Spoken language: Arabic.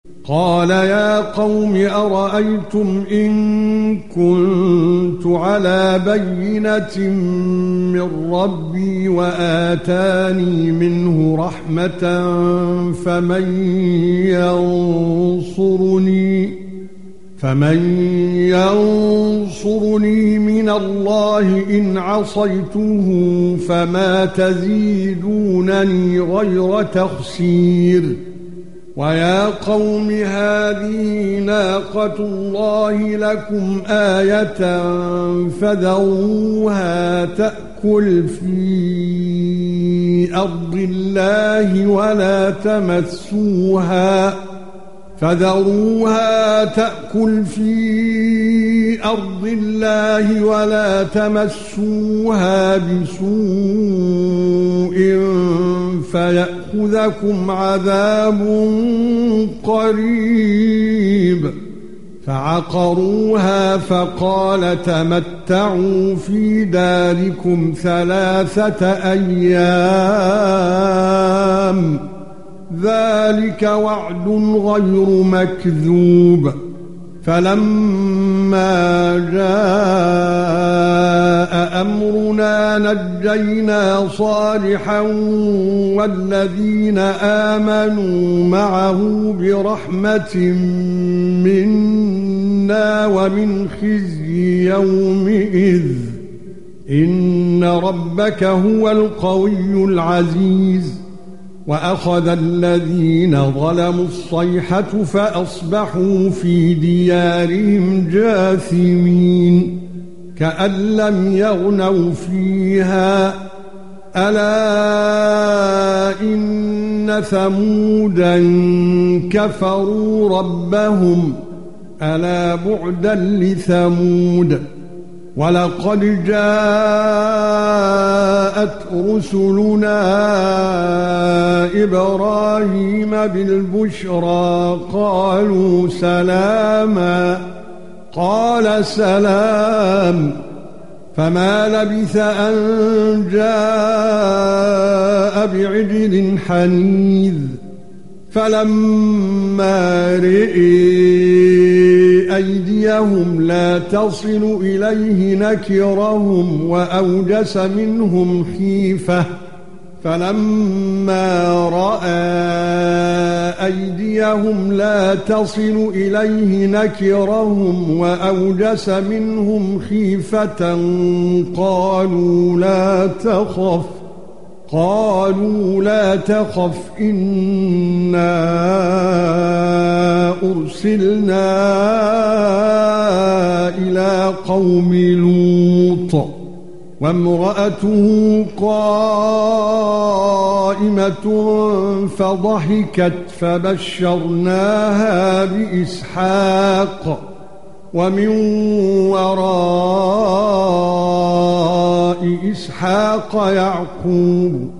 قال يا قوم أرأيتم إن كنت على بينة من ربي وآتاني منه رحمة فمن ينصرني من الله إن عصيته فما تزيدونني غير تخسير ويا قوم هذه ناقة الله لكم آية فذروها تأكل في أرض الله ولا تمسوها بسوء فيأخذكم عذاب قريب فعقروها فقال تمتعوا في داركم 3 أيام ذلك وعد غير مكذوب فلما جاء أمرنا نجينا صالحا والذين آمنوا معه برحمة منا ومن خزي يومئذ إن ربك هو القوي العزيز وأخذ الذين ظلموا الصيحة فأصبحوا في ديارهم جاثمين كأن لم يغنوا فيها ألا إن ثمودا كفروا ربهم ألا بعدا لثمود ولقد جاءت رسلنا إبراهيم بالبشرى قالوا سلاما قال سلام فما لبث أن جاء بعجل حنيذ فلما رئي أيديهم لا تصل إليه نكرهم وأوجس منهم خيفة فلما رأى أيديهم لا تصل إليه نكرهم وأوجس منهم خيفة قالوا لا تخف إنا أرسلنا إلى قوم لوط وامرأته قائمة فضحكت فبشرناها بإسحاق ومن وراء إسحاق يعقوب